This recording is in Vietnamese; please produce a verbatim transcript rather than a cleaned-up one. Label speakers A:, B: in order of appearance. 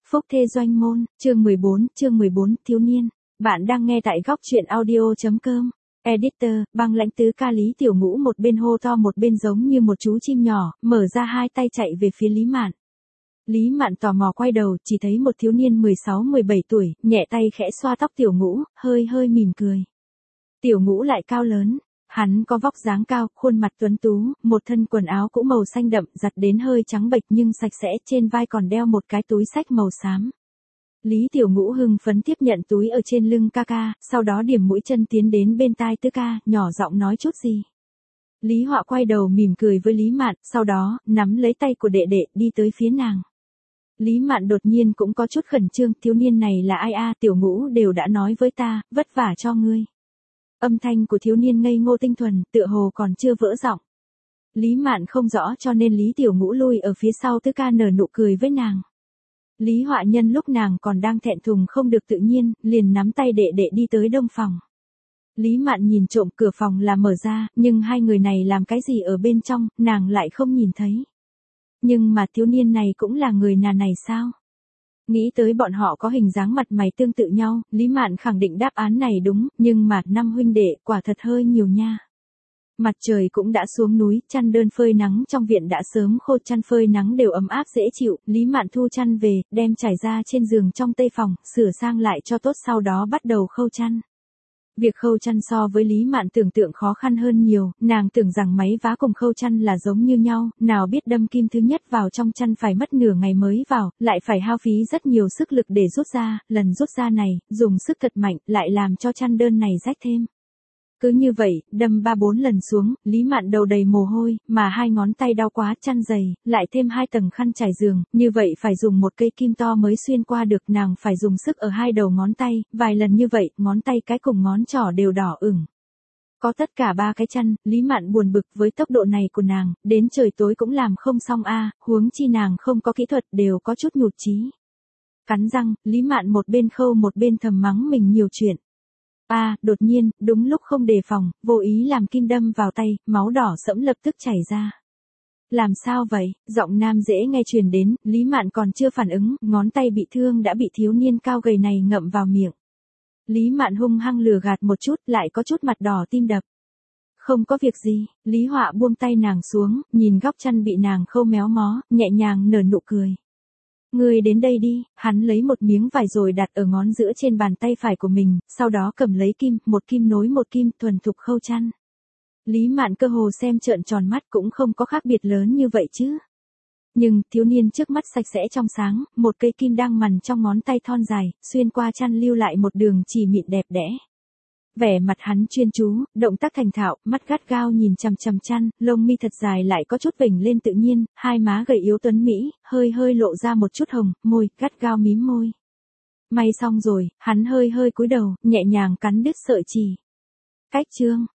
A: Phúc Thê Doanh Môn, chương mười bốn, chương mười bốn, thiếu niên. Bạn đang nghe tại góc truyện audio chấm com. Editor, băng lãnh tứ ca Lý Tiểu Ngũ một bên hô to một bên giống như một chú chim nhỏ, mở ra hai tay chạy về phía Lý Mạn. Lý Mạn tò mò quay đầu, chỉ thấy một thiếu niên mười sáu mười bảy tuổi, nhẹ tay khẽ xoa tóc Tiểu Ngũ, hơi hơi mỉm cười. Tiểu Ngũ lại cao lớn. Hắn có vóc dáng cao, khuôn mặt tuấn tú, một thân quần áo cũng màu xanh đậm, giặt đến hơi trắng bệch nhưng sạch sẽ, trên vai còn đeo một cái túi xách màu xám. Lý Tiểu Ngũ hưng phấn tiếp nhận túi ở trên lưng ca ca, sau đó điểm mũi chân tiến đến bên tai tứ ca, nhỏ giọng nói chút gì. Lý Họa quay đầu mỉm cười với Lý Mạn, sau đó, nắm lấy tay của đệ đệ, đi tới phía nàng. Lý Mạn đột nhiên cũng có chút khẩn trương, thiếu niên này là ai a? Tiểu Ngũ đều đã nói với ta, vất vả cho ngươi. Âm thanh của thiếu niên ngây ngô tinh thuần, tựa hồ còn chưa vỡ giọng. Lý Mạn không rõ cho nên Lý Tiểu Ngũ lui ở phía sau tứ ca nở nụ cười với nàng. Lý Họa nhân lúc nàng còn đang thẹn thùng không được tự nhiên, liền nắm tay đệ đệ đi tới đông phòng. Lý Mạn nhìn trộm cửa phòng là mở ra, nhưng hai người này làm cái gì ở bên trong, nàng lại không nhìn thấy. Nhưng mà thiếu niên này cũng là người nhà này sao? Nghĩ tới bọn họ có hình dáng mặt mày tương tự nhau, Lý Mạn khẳng định đáp án này đúng, nhưng mà năm huynh đệ quả thật hơi nhiều nha. Mặt trời cũng đã xuống núi, chăn đơn phơi nắng trong viện đã sớm khô, chăn phơi nắng đều ấm áp dễ chịu, Lý Mạn thu chăn về, đem trải ra trên giường trong tây phòng, sửa sang lại cho tốt sau đó bắt đầu khâu chăn. Việc khâu chăn so với Lý Mạn tưởng tượng khó khăn hơn nhiều, nàng tưởng rằng máy vá cùng khâu chăn là giống như nhau, nào biết đâm kim thứ nhất vào trong chăn phải mất nửa ngày mới vào, lại phải hao phí rất nhiều sức lực để rút ra, lần rút ra này, dùng sức thật mạnh, lại làm cho chăn đơn này rách thêm. Cứ như vậy, đâm ba bốn lần xuống, Lý Mạn đầu đầy mồ hôi, mà hai ngón tay đau quá, chăn dày, lại thêm hai tầng khăn trải giường, như vậy phải dùng một cây kim to mới xuyên qua được, nàng phải dùng sức ở hai đầu ngón tay, vài lần như vậy, ngón tay cái cùng ngón trỏ đều đỏ ửng. Có tất cả ba cái chăn, Lý Mạn buồn bực với tốc độ này của nàng, đến trời tối cũng làm không xong a, huống chi nàng không có kỹ thuật, đều có chút nhụt chí. Cắn răng, Lý Mạn một bên khâu một bên thầm mắng mình nhiều chuyện. A, à, đột nhiên, đúng lúc không đề phòng, vô ý làm kim đâm vào tay, máu đỏ sẫm lập tức chảy ra. Làm sao vậy? Giọng nam dễ nghe truyền đến, Lý Mạn còn chưa phản ứng, ngón tay bị thương đã bị thiếu niên cao gầy này ngậm vào miệng. Lý Mạn hung hăng lừa gạt một chút, lại có chút mặt đỏ tim đập. Không có việc gì, Lý Họa buông tay nàng xuống, nhìn góc chăn bị nàng khâu méo mó, nhẹ nhàng nở nụ cười. Ngươi đến đây đi, hắn lấy một miếng vải rồi đặt ở ngón giữa trên bàn tay phải của mình, sau đó cầm lấy kim, một kim nối một kim, thuần thục khâu chăn. Lý Mạn cơ hồ xem trợn tròn mắt, cũng không có khác biệt lớn như vậy chứ. Nhưng, thiếu niên trước mắt sạch sẽ trong sáng, một cây kim đang mằn trong ngón tay thon dài, xuyên qua chăn lưu lại một đường chỉ mịn đẹp đẽ. Vẻ mặt hắn chuyên chú, động tác thành thạo, mắt gắt gao nhìn chằm chằm chăn, lông mi thật dài lại có chút vểnh lên tự nhiên, hai má gầy yếu tuấn mỹ, hơi hơi lộ ra một chút hồng, môi, gắt gao mím môi. May xong rồi, hắn hơi hơi cúi đầu, nhẹ nhàng cắn đứt sợi chỉ. Cách chương,